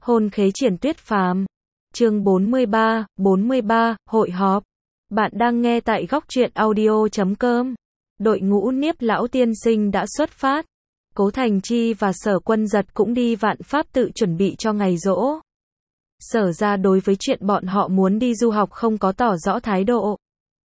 Hôn khế triển tuyết phàm. Chương 43, hội họp. Bạn đang nghe tại góc truyện audio.com. Đội ngũ Niếp lão tiên sinh đã xuất phát. Cố Thành Chi và Sở Quân Giật cũng đi Vạn Pháp tự chuẩn bị cho ngày giỗ. Sở ra đối với chuyện bọn họ muốn đi du học không có tỏ rõ thái độ.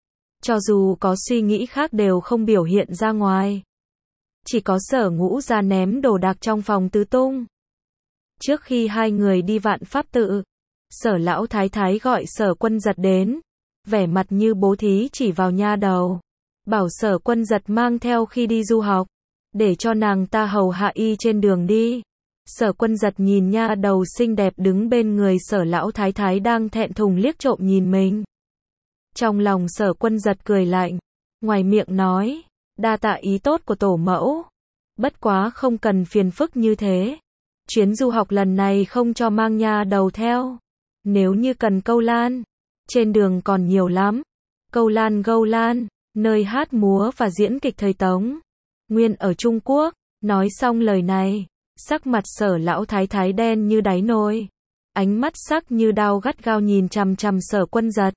Cho dù có suy nghĩ khác đều không biểu hiện ra ngoài. Chỉ có Sở Ngũ ra ném đồ đạc trong phòng tứ tung. Trước khi hai người đi Vạn Pháp tự, Sở lão thái thái gọi Sở Quân Giật đến, vẻ mặt như bố thí chỉ vào nha đầu, bảo Sở Quân Giật mang theo khi đi du học, để cho nàng ta hầu hạ y trên đường đi. Sở Quân Giật nhìn nha đầu xinh đẹp đứng bên người Sở lão thái thái đang thẹn thùng liếc trộm nhìn mình. Trong lòng Sở Quân Giật cười lạnh, ngoài miệng nói, đa tạ ý tốt của tổ mẫu, bất quá không cần phiền phức như thế. Chuyến du học lần này không cho mang nha đầu theo. Nếu như cần câu lan, trên đường còn nhiều lắm. Câu lan gâu lan, nơi hát múa và diễn kịch thời Tống Nguyên ở Trung Quốc. Nói xong lời này, sắc mặt Sở lão thái thái đen như đáy nồi, ánh mắt sắc như đao gắt gao nhìn chằm chằm Sở Quân Giật.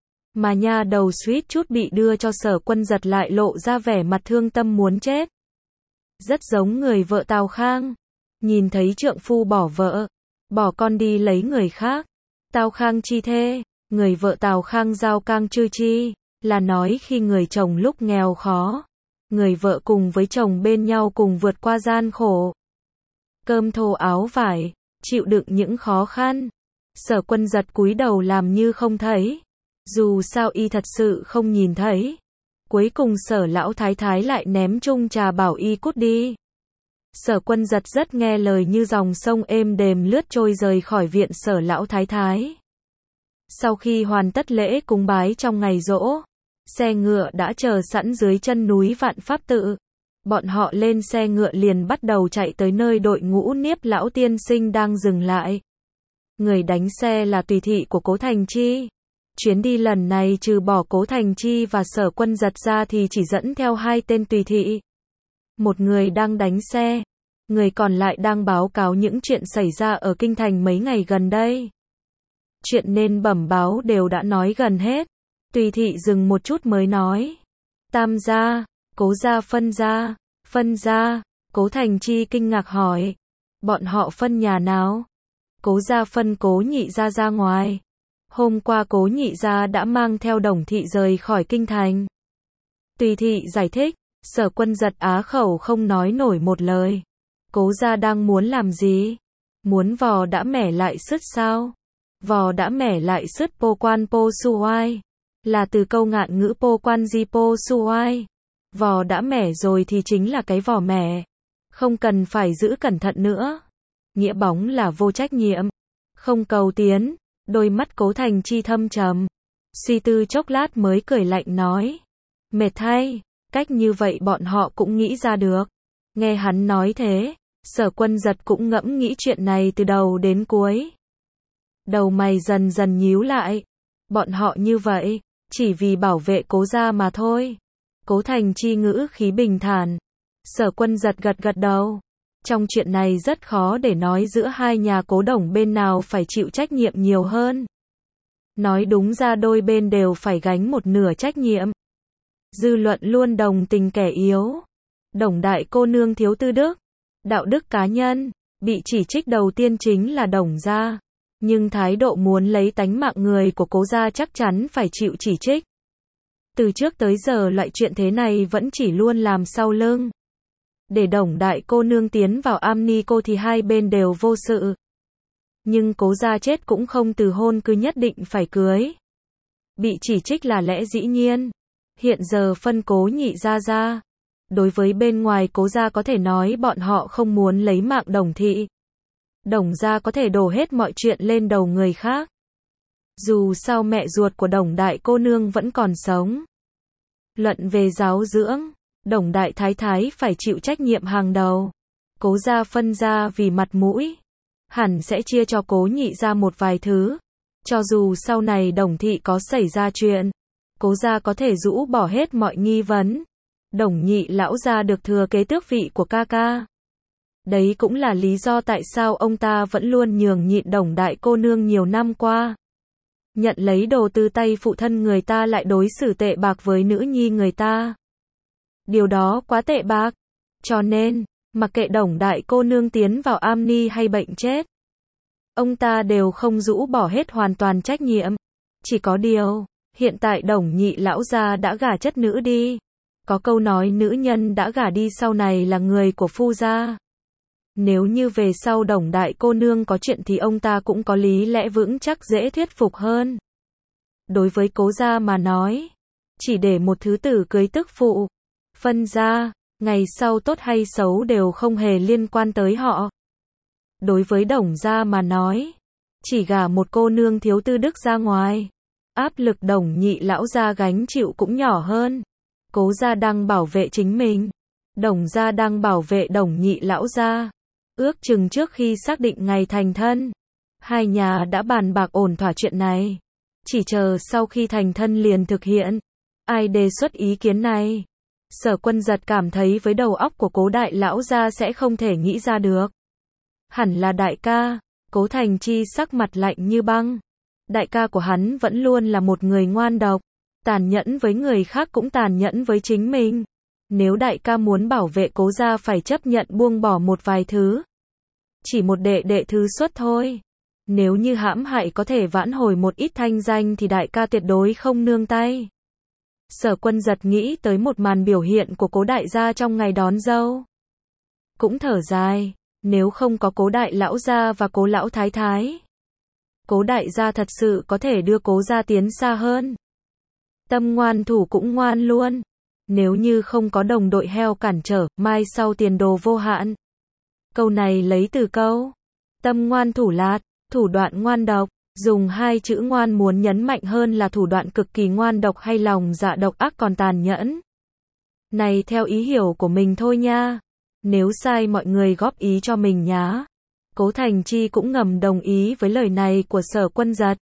Mà nha đầu suýt chút bị đưa cho Sở Quân Giật lại lộ ra vẻ mặt thương tâm muốn chết. Rất giống người vợ Tào Khang. Nhìn thấy trượng phu bỏ vợ, bỏ con đi lấy người khác. Tào Khang chi thê, người vợ Tào Khang giao cang chư chi, là nói khi người chồng lúc nghèo khó, người vợ cùng với chồng bên nhau cùng vượt qua gian khổ. Cơm thô áo vải, chịu đựng những khó khăn. Sở Quân Giật cúi đầu làm như không thấy. Dù sao y thật sự không nhìn thấy. Cuối cùng Sở lão thái thái lại ném chung trà bảo y cút đi. Sở Quân Giật rất nghe lời như dòng sông êm đềm lướt trôi rời khỏi viện Sở lão thái thái. Sau khi hoàn tất lễ cúng bái trong ngày giỗ, xe ngựa đã chờ sẵn dưới chân núi Vạn Pháp tự. Bọn họ lên xe ngựa liền bắt đầu chạy tới nơi đội ngũ Niếp lão tiên sinh đang dừng lại. Người đánh xe là tùy thị của Cố Thành Chi. Chuyến đi lần này trừ bỏ Cố Thành Chi và Sở Quân Giật ra thì chỉ dẫn theo hai tên tùy thị. Một người đang đánh xe, người còn lại đang báo cáo những chuyện xảy ra ở kinh thành mấy ngày gần đây. Chuyện nên bẩm báo đều đã nói gần hết. Tùy thị dừng một chút mới nói. Tam gia, Cố gia, phân gia. Cố Thành Chi kinh ngạc hỏi. Bọn họ phân nhà nào? Cố gia phân Cố nhị gia ra ngoài. Hôm qua Cố nhị gia đã mang theo Đồng thị rời khỏi kinh thành. Tùy thị giải thích. Sở Quân Giật á khẩu không nói nổi một lời. Cố gia đang muốn làm gì? Muốn vò đã mẻ lại sứt sao? Vò đã mẻ lại sứt po quan po suai, là từ câu ngạn ngữ po quan di po suai. Vò đã mẻ rồi thì chính là cái vò mẻ. Không cần phải giữ cẩn thận nữa. Nghĩa bóng là vô trách nhiệm. Không cầu tiến. Đôi mắt Cố Thành Chi thâm trầm. Suy tư chốc lát mới cười lạnh nói. Mệt thay. Cách như vậy bọn họ cũng nghĩ ra được. Nghe hắn nói thế, Sở Quân Giật cũng ngẫm nghĩ chuyện này từ đầu đến cuối. Đầu mày dần dần nhíu lại. Bọn họ như vậy, chỉ vì bảo vệ Cố gia mà thôi. Cố Thành Chi ngữ khí bình thản. Sở Quân Giật gật gật đầu. Trong chuyện này rất khó để nói giữa hai nhà Cố Đồng bên nào phải chịu trách nhiệm nhiều hơn. Nói đúng ra đôi bên đều phải gánh một nửa trách nhiệm. Dư luận luôn đồng tình kẻ yếu. Đồng đại cô nương thiếu tư đức, đạo đức cá nhân, bị chỉ trích đầu tiên chính là Đồng gia. Nhưng thái độ muốn lấy tánh mạng người của Cố gia chắc chắn phải chịu chỉ trích. Từ trước tới giờ loại chuyện thế này vẫn chỉ luôn làm sau lưng. Để Đồng đại cô nương tiến vào am ni cô thì hai bên đều vô sự. Nhưng Cố gia chết cũng không từ hôn cứ nhất định phải cưới. Bị chỉ trích là lẽ dĩ nhiên. Hiện giờ phân Cố nhị gia ra. Đối với bên ngoài Cố gia có thể nói bọn họ không muốn lấy mạng Đồng thị. Đồng gia có thể đổ hết mọi chuyện lên đầu người khác. Dù sao mẹ ruột của Đồng đại cô nương vẫn còn sống. Luận về giáo dưỡng, Đồng đại thái thái phải chịu trách nhiệm hàng đầu. Cố gia phân ra vì mặt mũi, hẳn sẽ chia cho Cố nhị gia một vài thứ. Cho dù sau này Đồng thị có xảy ra chuyện, Cố gia có thể rũ bỏ hết mọi nghi vấn. Đồng nhị lão gia được thừa kế tước vị của ca ca. Đấy cũng là lý do tại sao ông ta vẫn luôn nhường nhịn Đồng đại cô nương nhiều năm qua. Nhận lấy đồ từ tay phụ thân người ta lại đối xử tệ bạc với nữ nhi người ta. Điều đó quá tệ bạc. Cho nên, mặc kệ Đồng đại cô nương tiến vào am ni hay bệnh chết, ông ta đều không rũ bỏ hết hoàn toàn trách nhiệm. Chỉ có điều, hiện tại Đồng nhị lão gia đã gả chất nữ đi. Có câu nói nữ nhân đã gả đi sau này là người của phu gia. Nếu như về sau Đồng đại cô nương có chuyện thì ông ta cũng có lý lẽ vững chắc dễ thuyết phục hơn. Đối với Cố gia mà nói, chỉ để một thứ tử cưới tức phụ, phân gia, ngày sau tốt hay xấu đều không hề liên quan tới họ. Đối với Đồng gia mà nói, chỉ gả một cô nương thiếu tư đức ra ngoài, áp lực Đồng nhị lão gia gánh chịu cũng nhỏ hơn. Cố gia đang bảo vệ chính mình, Đồng gia đang bảo vệ Đồng nhị lão gia. Ước chừng trước khi xác định ngày thành thân, hai nhà đã bàn bạc ổn thỏa chuyện này. Chỉ chờ sau khi thành thân liền thực hiện. Ai đề xuất ý kiến này? Sở Quân Giật cảm thấy với đầu óc của Cố đại lão gia sẽ không thể nghĩ ra được. Hẳn là đại ca. Cố Thành Chi sắc mặt lạnh như băng. Đại ca của hắn vẫn luôn là một người ngoan độc, tàn nhẫn với người khác cũng tàn nhẫn với chính mình. Nếu đại ca muốn bảo vệ Cố gia phải chấp nhận buông bỏ một vài thứ. Chỉ một đệ thứ xuất thôi. Nếu như hãm hại có thể vãn hồi một ít thanh danh thì đại ca tuyệt đối không nương tay. Sở Quân Giật nghĩ tới một màn biểu hiện của Cố đại gia trong ngày đón dâu. Cũng thở dài, nếu không có Cố đại lão gia và Cố lão thái thái, Cố đại gia thật sự có thể đưa Cố gia tiến xa hơn. Tâm ngoan thủ cũng ngoan luôn. Nếu như không có đồng đội heo cản trở, mai sau tiền đồ vô hạn. Câu này lấy từ câu tâm ngoan thủ lạt, thủ đoạn ngoan độc. Dùng hai chữ ngoan muốn nhấn mạnh hơn là thủ đoạn cực kỳ ngoan độc hay lòng dạ độc ác còn tàn nhẫn. Này theo ý hiểu của mình thôi nha. Nếu sai mọi người góp ý cho mình nhá. Cố Thành Chi cũng ngầm đồng ý với lời này của Sở Quân Giật.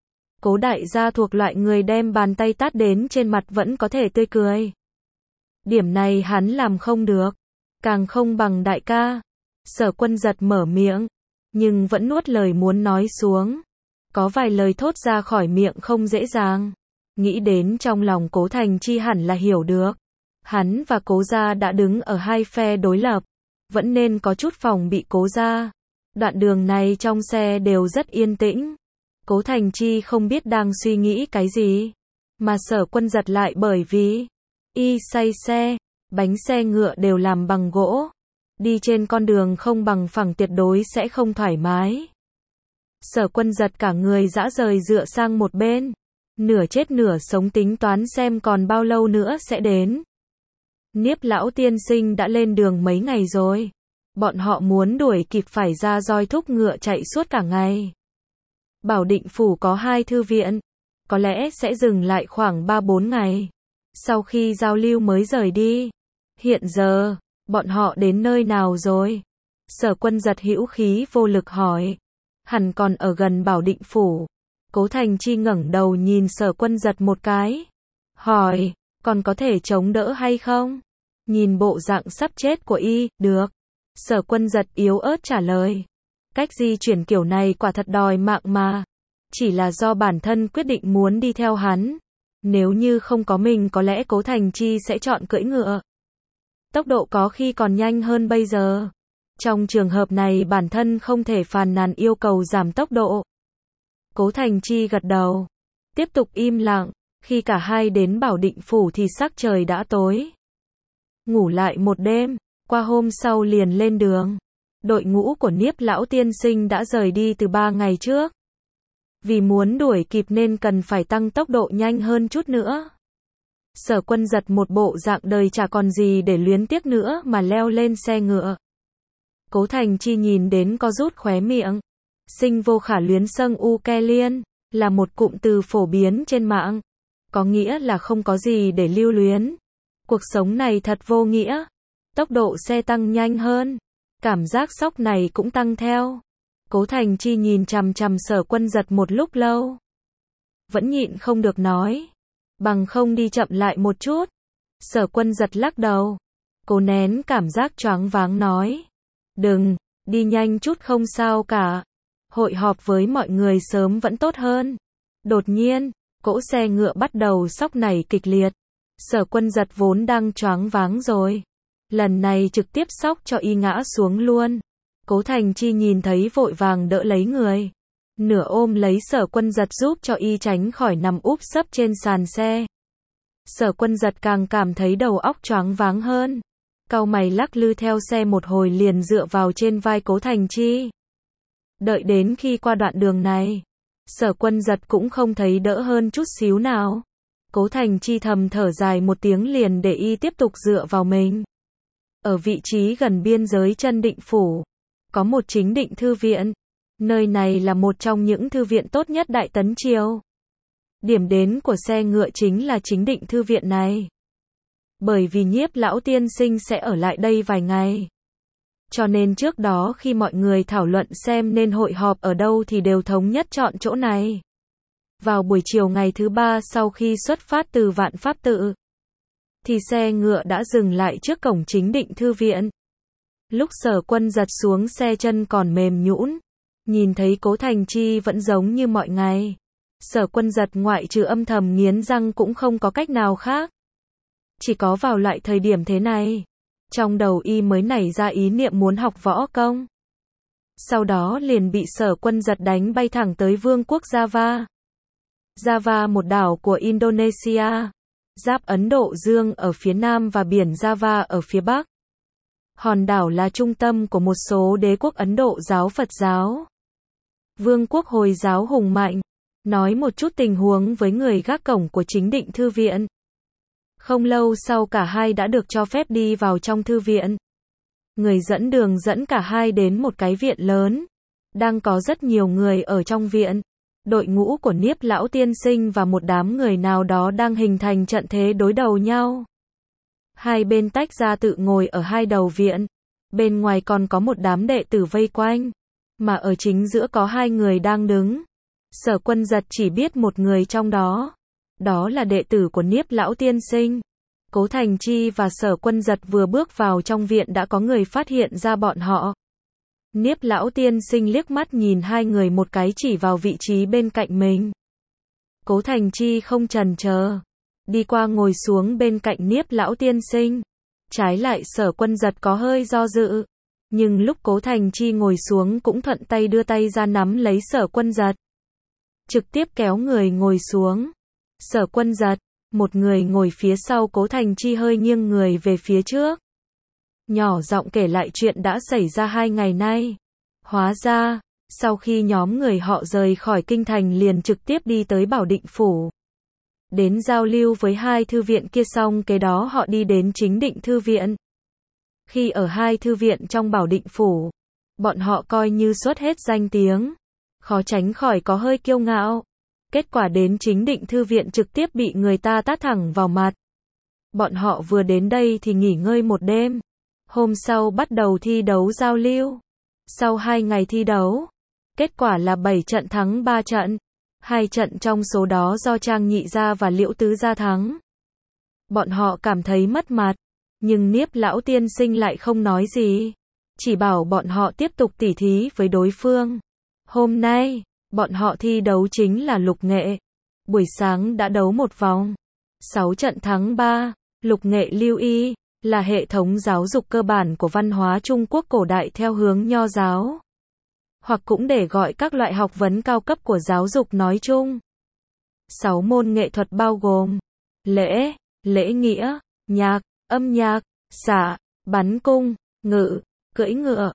Cố đại gia thuộc loại người đem bàn tay tát đến trên mặt vẫn có thể tươi cười. Điểm này hắn làm không được. Càng không bằng đại ca. Sở Quân Giật mở miệng, nhưng vẫn nuốt lời muốn nói xuống. Có vài lời thốt ra khỏi miệng không dễ dàng. Nghĩ đến trong lòng Cố Thành Chi hẳn là hiểu được. Hắn và Cố gia đã đứng ở hai phe đối lập. Vẫn nên có chút phòng bị Cố gia. Đoạn đường này trong xe đều rất yên tĩnh. Cố Thành Chi không biết đang suy nghĩ cái gì. Mà Sở Quân Giật lại bởi vì y say xe, bánh xe ngựa đều làm bằng gỗ. Đi trên con đường không bằng phẳng tuyệt đối sẽ không thoải mái. Sở Quân Giật cả người dã rời dựa sang một bên. Nửa chết nửa sống tính toán xem còn bao lâu nữa sẽ đến. Niếp lão tiên sinh đã lên đường mấy ngày rồi. Bọn họ muốn đuổi kịp phải ra roi thúc ngựa chạy suốt cả ngày. Bảo Định Phủ có 2 thư viện. Có lẽ sẽ dừng lại khoảng 3-4 ngày. Sau khi giao lưu mới rời đi. Hiện giờ, bọn họ đến nơi nào rồi? Sở Quân Giật hữu khí vô lực hỏi. Hẳn còn ở gần Bảo Định Phủ. Cố Thành Chi ngẩng đầu nhìn Sở Quân Giật một cái. Hỏi, còn có thể chống đỡ hay không? Nhìn bộ dạng sắp chết của y, được. Sở Quân Giật yếu ớt trả lời. Cách di chuyển kiểu này quả thật đòi mạng mà. Chỉ là do bản thân quyết định muốn đi theo hắn. Nếu như không có mình có lẽ Cố Thành Chi sẽ chọn cưỡi ngựa. Tốc độ có khi còn nhanh hơn bây giờ. Trong trường hợp này bản thân không thể phàn nàn yêu cầu giảm tốc độ. Cố Thành Chi gật đầu. Tiếp tục im lặng. Khi cả hai đến Bảo Định Phủ thì sắc trời đã tối. Ngủ lại một đêm. Qua hôm sau liền lên đường. Đội ngũ của Niếp lão tiên sinh đã rời đi từ 3 ngày trước. Vì muốn đuổi kịp nên cần phải tăng tốc độ nhanh hơn chút nữa. Sở Quân Giật một bộ dạng đời chả còn gì để luyến tiếc nữa mà leo lên xe ngựa. Cố Thành Chi nhìn đến có rút khóe miệng. Sinh vô khả luyến sâng u ke liên, là một cụm từ phổ biến trên mạng. Có nghĩa là không có gì để lưu luyến. Cuộc sống này thật vô nghĩa. Tốc độ xe tăng nhanh hơn. Cảm giác sốc này cũng tăng theo. Cố Thành Chi nhìn chằm chằm Sở Quân Giật một lúc lâu. Vẫn nhịn không được nói. Bằng không đi chậm lại một chút. Sở Quân Giật lắc đầu. Cố nén cảm giác choáng váng nói. Đừng, đi nhanh chút không sao cả. Hội họp với mọi người sớm vẫn tốt hơn. Đột nhiên, cỗ xe ngựa bắt đầu xóc nảy kịch liệt. Sở Quân Giật vốn đang choáng váng rồi. Lần này trực tiếp xóc cho y ngã xuống luôn. Cố Thành Chi nhìn thấy vội vàng đỡ lấy người. Nửa ôm lấy Sở Quân Giật giúp cho y tránh khỏi nằm úp sấp trên sàn xe. Sở Quân Giật càng cảm thấy đầu óc choáng váng hơn. Cau mày lắc lư theo xe một hồi liền dựa vào trên vai Cố Thành Chi. Đợi đến khi qua đoạn đường này, Sở Quân Giật cũng không thấy đỡ hơn chút xíu nào. Cố Thành Chi thầm thở dài một tiếng liền để y tiếp tục dựa vào mình. Ở vị trí gần biên giới Chân Định Phủ, có một Chính Định Thư Viện. Nơi này là một trong những thư viện tốt nhất Đại Tấn Triều. Điểm đến của xe ngựa chính là Chính Định Thư Viện này. Bởi vì Nhiếp lão tiên sinh sẽ ở lại đây vài ngày. Cho nên trước đó khi mọi người thảo luận xem nên hội họp ở đâu thì đều thống nhất chọn chỗ này. Vào buổi chiều ngày thứ 3 sau khi xuất phát từ Vạn Pháp Tự, thì xe ngựa đã dừng lại trước cổng Chính Định Thư Viện. Lúc Sở Quân Giật xuống xe chân còn mềm nhũn, nhìn thấy Cố Thành Chi vẫn giống như mọi ngày. Sở Quân Giật ngoại trừ âm thầm nghiến răng cũng không có cách nào khác. Chỉ có vào loại thời điểm thế này, trong đầu y mới nảy ra ý niệm muốn học võ công. Sau đó liền bị Sở Quân Giật đánh bay thẳng tới Vương quốc Java. Java một đảo của Indonesia, giáp Ấn Độ Dương ở phía nam và biển Java ở phía bắc. Hòn đảo là trung tâm của một số đế quốc Ấn Độ giáo Phật giáo. Vương quốc Hồi giáo hùng mạnh, nói một chút tình huống với người gác cổng của Chính Định Thư Viện. Không lâu sau cả hai đã được cho phép đi vào trong thư viện. Người dẫn đường dẫn cả hai đến một cái viện lớn. Đang có rất nhiều người ở trong viện. Đội ngũ của Niếp lão tiên sinh và một đám người nào đó đang hình thành trận thế đối đầu nhau. Hai bên tách ra tự ngồi ở hai đầu viện. Bên ngoài còn có một đám đệ tử vây quanh. Mà ở chính giữa có hai người đang đứng. Sở Quân Giật chỉ biết một người trong đó. Đó là đệ tử của Niếp lão tiên sinh. Cố Thành Chi và Sở Quân Giật vừa bước vào trong viện đã có người phát hiện ra bọn họ. Niếp lão tiên sinh liếc mắt nhìn hai người một cái chỉ vào vị trí bên cạnh mình. Cố Thành Chi không chần chờ, đi qua ngồi xuống bên cạnh Niếp lão tiên sinh. Trái lại Sở Quân Giật có hơi do dự, nhưng lúc Cố Thành Chi ngồi xuống cũng thuận tay đưa tay ra nắm lấy Sở Quân Giật, trực tiếp kéo người ngồi xuống. Sở Quân Giật, một người ngồi phía sau Cố Thành Chi hơi nghiêng người về phía trước. Nhỏ giọng kể lại chuyện đã xảy ra 2 ngày nay. Hóa ra, sau khi nhóm người họ rời khỏi kinh thành liền trực tiếp đi tới Bảo Định Phủ. Đến giao lưu với hai thư viện kia xong kế đó họ đi đến Chính Định Thư Viện. Khi ở hai thư viện trong Bảo Định Phủ, bọn họ coi như xuất hết danh tiếng. Khó tránh khỏi có hơi kiêu ngạo. Kết quả đến Chính Định Thư Viện trực tiếp bị người ta tát thẳng vào mặt. Bọn họ vừa đến đây thì nghỉ ngơi một đêm. Hôm sau bắt đầu thi đấu giao lưu. Sau 2 ngày thi đấu, kết quả là 7 trận thắng 3 trận. 2 trận trong số đó do Trang Nhị Gia và Liễu Tứ Gia thắng. Bọn họ cảm thấy mất mặt, nhưng Niếp lão tiên sinh lại không nói gì. Chỉ bảo bọn họ tiếp tục tỉ thí với đối phương. Hôm nay, bọn họ thi đấu chính là lục nghệ. Buổi sáng đã đấu một vòng. 6 trận thắng 3, lục nghệ lưu y, là hệ thống giáo dục cơ bản của văn hóa Trung Quốc cổ đại theo hướng Nho giáo. Hoặc cũng để gọi các loại học vấn cao cấp của giáo dục nói chung. 6 môn nghệ thuật bao gồm lễ, lễ nghĩa, nhạc, âm nhạc, xạ, bắn cung, ngự, cưỡi ngựa,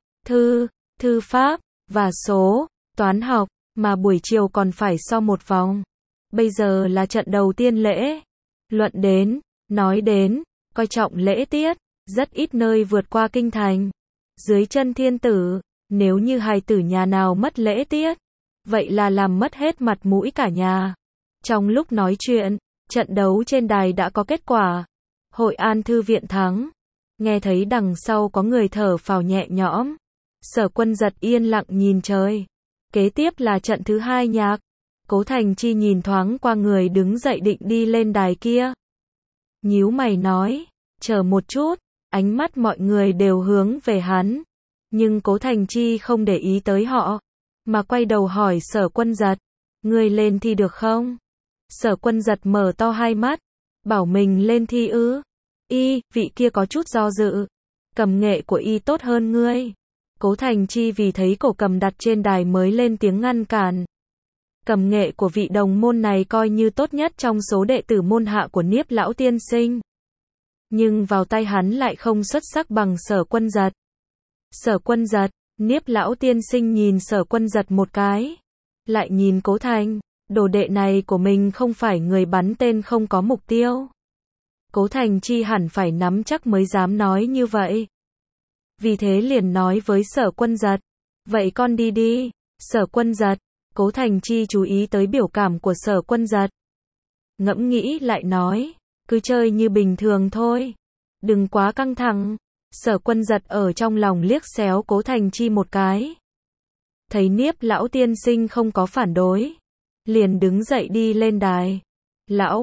thư pháp, và số, toán học, mà buổi chiều còn phải so một vòng. Bây giờ là trận đầu tiên lễ. Luận đến, nói đến, coi trọng lễ tiết, rất ít nơi vượt qua kinh thành. Dưới chân thiên tử, nếu như hài tử nhà nào mất lễ tiết, vậy là làm mất hết mặt mũi cả nhà. Trong lúc nói chuyện, trận đấu trên đài đã có kết quả. Hội An Thư Viện thắng. Nghe thấy đằng sau có người thở phào nhẹ nhõm. Sở Quân Giật yên lặng nhìn trời. Kế tiếp là trận thứ 2 nhạc. Cố Thành Chi nhìn thoáng qua người đứng dậy định đi lên đài kia. Nhíu mày nói, chờ một chút, ánh mắt mọi người đều hướng về hắn. Nhưng Cố Thành Chi không để ý tới họ, mà quay đầu hỏi Sở Quân Giật, ngươi lên thi được không? Sở Quân Giật mở to hai mắt, bảo mình lên thi ư? Vị kia có chút do dự, cầm nghệ của tốt hơn ngươi. Cố Thành Chi vì thấy cổ cầm đặt trên đài mới lên tiếng ngăn cản. Cầm nghệ của vị đồng môn này coi như tốt nhất trong số đệ tử môn hạ của Niếp lão tiên sinh. Nhưng vào tay hắn lại không xuất sắc bằng Sở Quân Giật. Sở Quân Giật, Niếp lão tiên sinh nhìn Sở Quân Giật một cái, lại nhìn Cố Thành, đồ đệ này của mình không phải người bắn tên không có mục tiêu. Cố Thành Chi hẳn phải nắm chắc mới dám nói như vậy. Vì thế liền nói với Sở Quân Giật, vậy con đi đi. Sở Quân Giật, Cố Thành Chi chú ý tới biểu cảm của Sở Quân Giật. Ngẫm nghĩ lại nói, cứ chơi như bình thường thôi, đừng quá căng thẳng. Sở Quân Giật ở trong lòng liếc xéo Cố Thành Chi một cái. Thấy Niếp lão tiên sinh không có phản đối, liền đứng dậy đi lên đài. Lão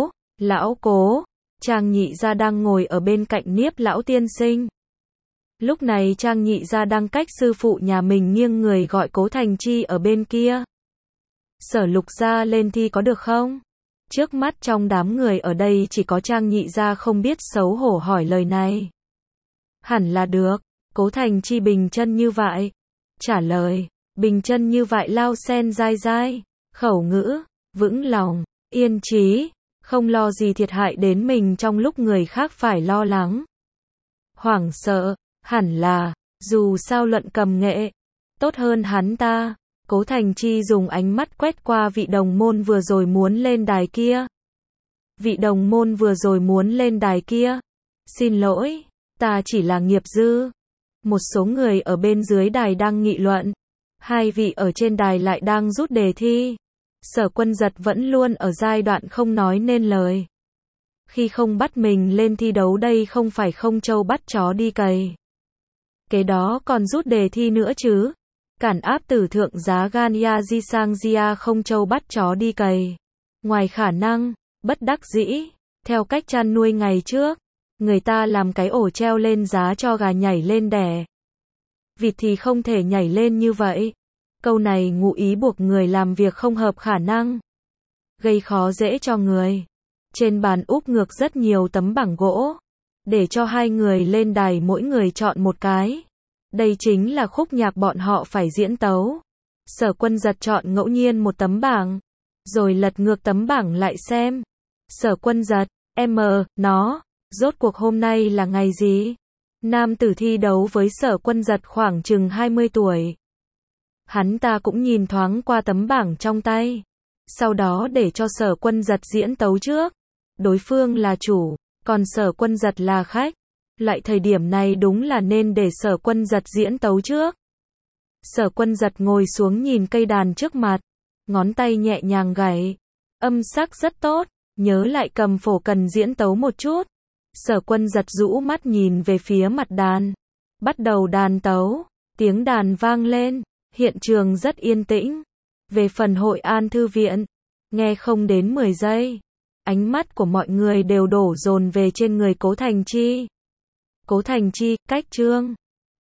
Cố, Trang Nhị Gia đang ngồi ở bên cạnh Niếp lão tiên sinh. Lúc này Trang Nhị Gia đang cách sư phụ nhà mình nghiêng người gọi Cố Thành Chi ở bên kia. Sở Lục Gia lên thi có được không? Trước mắt trong đám người ở đây chỉ có Trang Nhị Gia không biết xấu hổ hỏi lời này. Hẳn là được. Cố Thành Chi bình chân như vậy. Trả lời, bình chân như vậy lao sen dai dai, khẩu ngữ, vững lòng, yên trí, không lo gì thiệt hại đến mình trong lúc người khác phải lo lắng. Hoảng sợ, hẳn là, dù sao luận cầm nghệ, tốt hơn hắn ta. Cố Thành Chi dùng ánh mắt quét qua vị đồng môn vừa rồi muốn lên đài kia. Vị đồng môn vừa rồi muốn lên đài kia. Xin lỗi, ta chỉ là nghiệp dư. Một số người ở bên dưới đài đang nghị luận. Hai vị ở trên đài lại đang rút đề thi. Sở Quân Giật vẫn luôn ở giai đoạn không nói nên lời. Khi không bắt mình lên thi đấu đây không phải không trâu bắt chó đi cày. Kế đó còn rút đề thi nữa chứ. Cản áp tử thượng giá gan ya di sang gia không trâu bắt chó đi cày. Ngoài khả năng, bất đắc dĩ, theo cách chăn nuôi ngày trước, người ta làm cái ổ treo lên giá cho gà nhảy lên đẻ. Vịt thì không thể nhảy lên như vậy. Câu này ngụ ý buộc người làm việc không hợp khả năng, gây khó dễ cho người. Trên bàn úp ngược rất nhiều tấm bảng gỗ, để cho hai người lên đài mỗi người chọn một cái. Đây chính là khúc nhạc bọn họ phải diễn tấu. Sở Quân Giật chọn ngẫu nhiên một tấm bảng, rồi lật ngược tấm bảng lại xem. Sở Quân Giật, rốt cuộc hôm nay là ngày gì? Nam tử thi đấu với Sở Quân Giật khoảng chừng 20 tuổi. Hắn ta cũng nhìn thoáng qua tấm bảng trong tay, sau đó để cho Sở Quân Giật diễn tấu trước. Đối phương là chủ, còn Sở Quân Giật là khách. Loại thời điểm này đúng là nên để Sở Quân Giật diễn tấu trước. Sở Quân Giật ngồi xuống nhìn cây đàn trước mặt, ngón tay nhẹ nhàng gảy, âm sắc rất tốt, nhớ lại cầm phổ cần diễn tấu một chút. Sở Quân Giật rũ mắt nhìn về phía mặt đàn, bắt đầu đàn tấu, tiếng đàn vang lên, hiện trường rất yên tĩnh. Về phần Hội An Thư Viện, nghe không đến 10 giây, ánh mắt của mọi người đều đổ dồn về trên người Cố Thành Chi. Cố Thành Chi, cách chương